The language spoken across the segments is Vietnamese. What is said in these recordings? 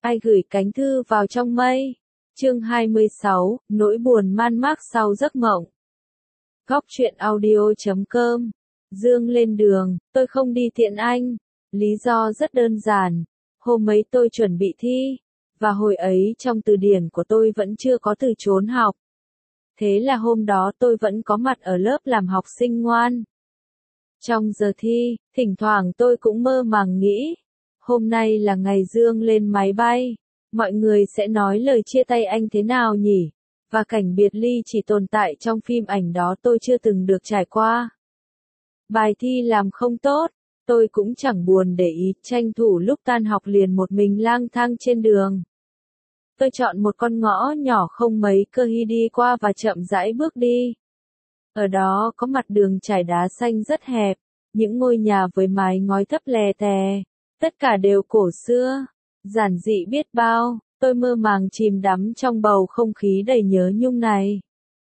Ai gửi cánh thư vào trong mây? Chương 26, nỗi buồn man mác sau giấc mộng. Góc truyện audio.com. Dương lên đường, tôi không đi tiện anh. Lý do rất đơn giản. Hôm ấy tôi chuẩn bị thi, và hồi ấy trong từ điển của tôi vẫn chưa có từ trốn học. Thế là hôm đó tôi vẫn có mặt ở lớp làm học sinh ngoan. Trong giờ thi, thỉnh thoảng tôi cũng mơ màng nghĩ, hôm nay là ngày Dương lên máy bay, mọi người sẽ nói lời chia tay anh thế nào nhỉ? Và cảnh biệt ly chỉ tồn tại trong phim ảnh đó tôi chưa từng được trải qua. Bài thi làm không tốt, tôi cũng chẳng buồn để ý, tranh thủ lúc tan học liền một mình lang thang trên đường. Tôi chọn một con ngõ nhỏ không mấy cơ hi đi qua và chậm rãi bước đi. Ở đó có mặt đường trải đá xanh rất hẹp, những ngôi nhà với mái ngói thấp lè tè, tất cả đều cổ xưa, giản dị biết bao, tôi mơ màng chìm đắm trong bầu không khí đầy nhớ nhung này.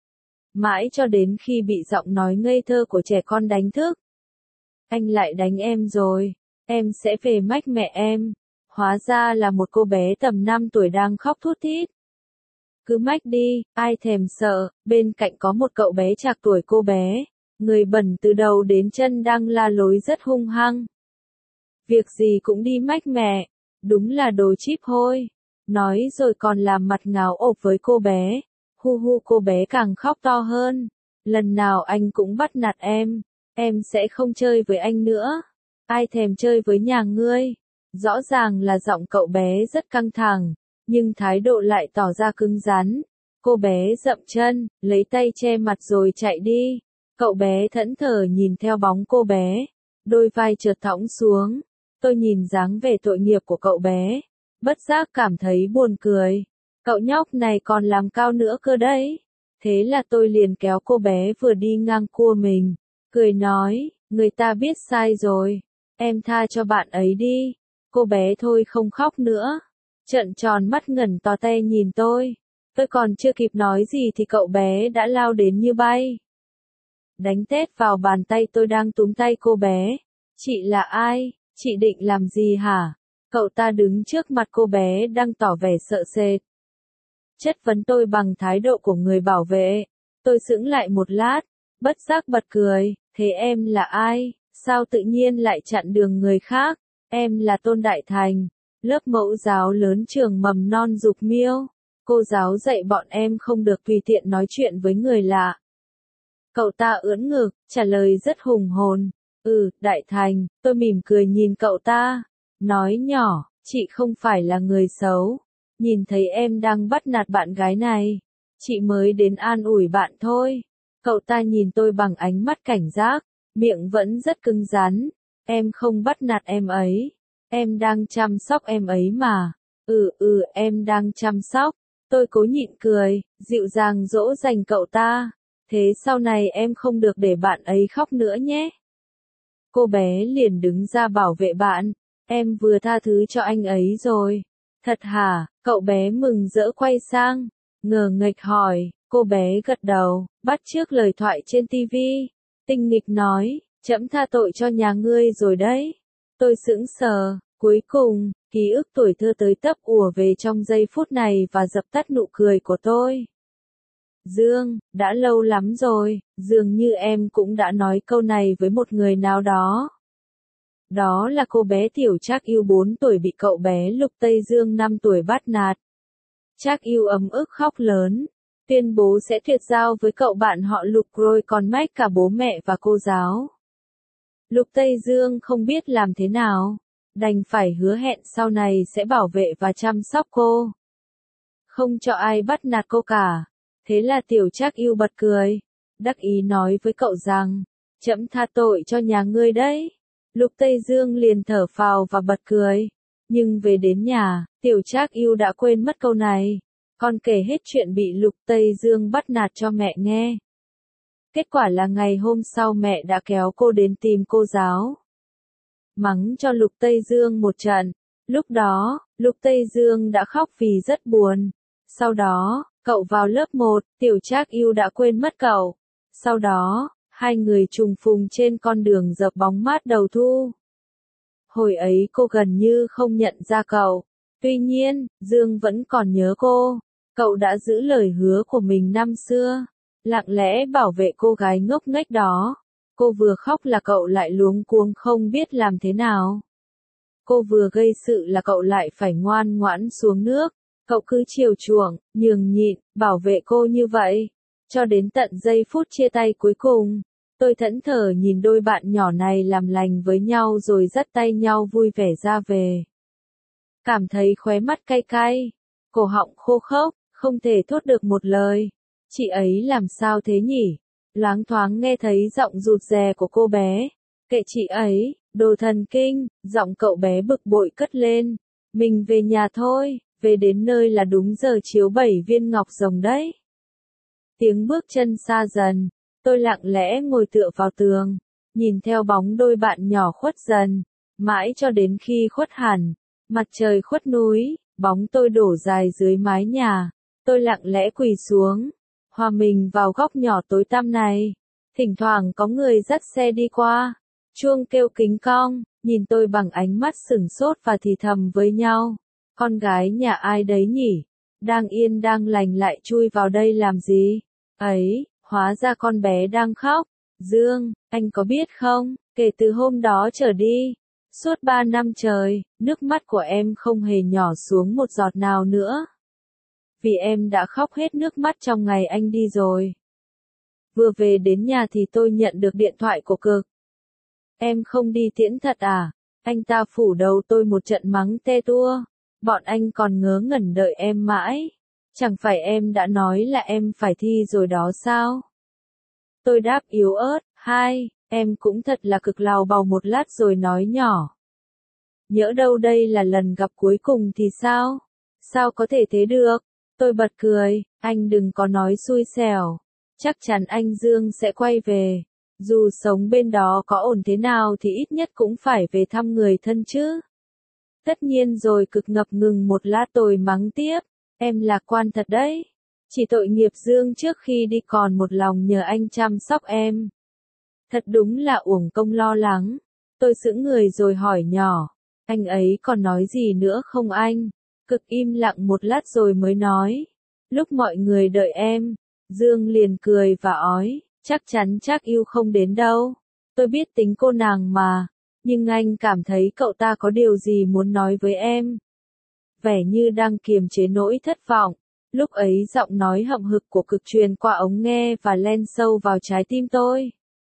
Mãi cho đến khi bị giọng nói ngây thơ của trẻ con đánh thức. Anh lại đánh em rồi, em sẽ về mách mẹ em. Hóa ra là một cô bé tầm 5 tuổi đang khóc thút thít. Cứ mách đi, ai thèm sợ, bên cạnh có một cậu bé trạc tuổi cô bé, người bẩn từ đầu đến chân đang la lối rất hung hăng. Việc gì cũng đi mách mẹ, đúng là đồ chíp hôi. Nói rồi còn làm mặt ngáo ộp với cô bé, hu hu cô bé càng khóc to hơn. Lần nào anh cũng bắt nạt em sẽ không chơi với anh nữa. Ai thèm chơi với nhà ngươi. Rõ ràng là giọng cậu bé rất căng thẳng, nhưng thái độ lại tỏ ra cứng rắn. Cô bé dậm chân, lấy tay che mặt rồi chạy đi. Cậu bé thẫn thờ nhìn theo bóng cô bé, đôi vai trượt thõng xuống. Tôi nhìn dáng vẻ tội nghiệp của cậu bé, bất giác cảm thấy buồn cười. Cậu nhóc này còn làm cao nữa cơ đấy. Thế là tôi liền kéo cô bé vừa đi ngang cua mình, cười nói, người ta biết sai rồi, em tha cho bạn ấy đi. Cô bé thôi không khóc nữa, trợn tròn mắt ngẩn to te nhìn tôi. Tôi còn chưa kịp nói gì thì cậu bé đã lao đến như bay. Đánh tét vào bàn tay tôi đang túm tay cô bé. Chị là ai? Chị định làm gì hả? Cậu ta đứng trước mặt cô bé đang tỏ vẻ sợ sệt. Chất vấn tôi bằng thái độ của người bảo vệ. Tôi sững lại một lát, bất giác bật cười. Thế em là ai? Sao tự nhiên lại chặn đường người khác? Em là Tôn Đại Thành, lớp mẫu giáo lớn trường mầm non Dục Miêu. Cô giáo dạy bọn em không được tùy tiện nói chuyện với người lạ. Cậu ta ưỡn ngực, trả lời rất hùng hồn. Đại Thành, tôi mỉm cười nhìn cậu ta. Nói nhỏ, chị không phải là người xấu. Nhìn thấy em đang bắt nạt bạn gái này. Chị mới đến an ủi bạn thôi. Cậu ta nhìn tôi bằng ánh mắt cảnh giác, miệng vẫn rất cứng rắn. Em không bắt nạt em ấy. Em đang chăm sóc em ấy mà. Em đang chăm sóc. Tôi cố nhịn cười, dịu dàng dỗ dành cậu ta. Thế sau này em không được để bạn ấy khóc nữa nhé. Cô bé liền đứng ra bảo vệ bạn. Em vừa tha thứ cho anh ấy rồi. Thật hả? Cậu bé mừng rỡ quay sang, ngờ nghệch hỏi. Cô bé gật đầu, bắt chước lời thoại trên tivi. Tinh nghịch nói, trẫm tha tội cho nhà ngươi rồi đấy. Tôi sững sờ, cuối cùng, ký ức tuổi thơ tới tấp ùa về trong giây phút này và dập tắt nụ cười của tôi. Dương, đã lâu lắm rồi, dường như em cũng đã nói câu này với một người nào đó. Đó là cô bé Tiểu Trác Yêu 4 tuổi bị cậu bé Lục Tây Dương 5 tuổi bắt nạt. Trác Yêu ấm ức khóc lớn, tuyên bố sẽ tuyệt giao với cậu bạn họ Lục rồi còn mách cả bố mẹ và cô giáo. Lục Tây Dương không biết làm thế nào, đành phải hứa hẹn sau này sẽ bảo vệ và chăm sóc cô. Không cho ai bắt nạt cô cả. Thế là Tiểu Trác Yêu bật cười, đắc ý nói với cậu rằng, trẫm tha tội cho nhà ngươi đấy. Lục Tây Dương liền thở phào và bật cười. Nhưng về đến nhà, Tiểu Trác Yêu đã quên mất câu này. Con kể hết chuyện bị Lục Tây Dương bắt nạt cho mẹ nghe. Kết quả là ngày hôm sau mẹ đã kéo cô đến tìm cô giáo. Mắng cho Lục Tây Dương một trận. Lúc đó, Lục Tây Dương đã khóc vì rất buồn. Sau đó, cậu vào lớp 1, Tiểu Trác Yêu đã quên mất cậu. Sau đó, hai người trùng phùng trên con đường dợp bóng mát đầu thu. Hồi ấy cô gần như không nhận ra cậu. Tuy nhiên, Dương vẫn còn nhớ cô. Cậu đã giữ lời hứa của mình năm xưa, lặng lẽ bảo vệ cô gái ngốc nghếch đó. Cô vừa khóc là cậu lại luống cuống không biết làm thế nào. Cô vừa gây sự là cậu lại phải ngoan ngoãn xuống nước. Cậu cứ chiều chuộng, nhường nhịn, bảo vệ cô như vậy. Cho đến tận giây phút chia tay cuối cùng, tôi thẫn thờ nhìn đôi bạn nhỏ này làm lành với nhau rồi dắt tay nhau vui vẻ ra về. Cảm thấy khóe mắt cay cay, cổ họng khô khốc, không thể thốt được một lời. Chị ấy làm sao thế nhỉ? Loáng thoáng nghe thấy giọng rụt rè của cô bé. Kệ chị ấy, đồ thần kinh, giọng cậu bé bực bội cất lên. Mình về nhà thôi, về đến nơi là đúng giờ chiếu 7 viên ngọc rồng đấy. Tiếng bước chân xa dần, tôi lặng lẽ ngồi tựa vào tường, nhìn theo bóng đôi bạn nhỏ khuất dần, mãi cho đến khi khuất hẳn, mặt trời khuất núi, bóng tôi đổ dài dưới mái nhà, tôi lặng lẽ quỳ xuống, hòa mình vào góc nhỏ tối tăm này. Thỉnh thoảng có người dắt xe đi qua, chuông kêu kính cong, nhìn tôi bằng ánh mắt sửng sốt và thì thầm với nhau. Con gái nhà ai đấy nhỉ? Đang yên đang lành lại chui vào đây làm gì? Ấy, hóa ra con bé đang khóc. Dương, anh có biết không, kể từ hôm đó trở đi, suốt 3 năm trời, nước mắt của em không hề nhỏ xuống một giọt nào nữa. Vì em đã khóc hết nước mắt trong ngày anh đi rồi. Vừa về đến nhà thì tôi nhận được điện thoại của Cực. Em không đi tiễn thật à? Anh ta phủ đầu tôi một trận mắng te tua. Bọn anh còn ngớ ngẩn đợi em mãi. Chẳng phải em đã nói là em phải thi rồi đó sao? Tôi đáp yếu ớt, hai, em cũng thật là Cực lào bào một lát rồi nói nhỏ. Nhỡ đâu đây là lần gặp cuối cùng thì sao? Sao có thể thế được? Tôi bật cười, anh đừng có nói xui xẻo. Chắc chắn anh Dương sẽ quay về. Dù sống bên đó có ổn thế nào thì ít nhất cũng phải về thăm người thân chứ. Tất nhiên rồi. Cực ngập ngừng một lát tôi mắng tiếp. Em lạc quan thật đấy. Chỉ tội nghiệp Dương trước khi đi còn một lòng nhờ anh chăm sóc em. Thật đúng là uổng công lo lắng. Tôi sững người rồi hỏi nhỏ. Anh ấy còn nói gì nữa không anh? Cực im lặng một lát rồi mới nói. Lúc mọi người đợi em, Dương liền cười và ói. Chắc yêu không đến đâu. Tôi biết tính cô nàng mà. Nhưng anh cảm thấy cậu ta có điều gì muốn nói với em. Vẻ như đang kiềm chế nỗi thất vọng. Lúc ấy giọng nói hậm hực của Cực truyền qua ống nghe và len sâu vào trái tim tôi.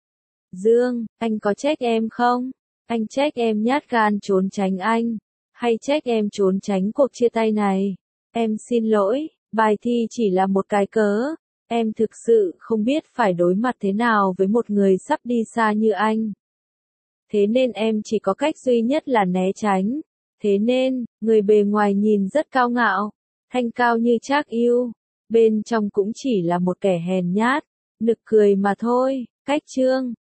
Dương, anh có trách em không? Anh trách em nhát gan trốn tránh anh. Hay trách em trốn tránh cuộc chia tay này? Em xin lỗi, bài thi chỉ là một cái cớ. Em thực sự không biết phải đối mặt thế nào với một người sắp đi xa như anh. Thế nên em chỉ có cách duy nhất là né tránh. Thế nên, người bề ngoài nhìn rất cao ngạo, thanh cao như Trác Yêu, bên trong cũng chỉ là một kẻ hèn nhát, nực cười mà thôi. Cách chương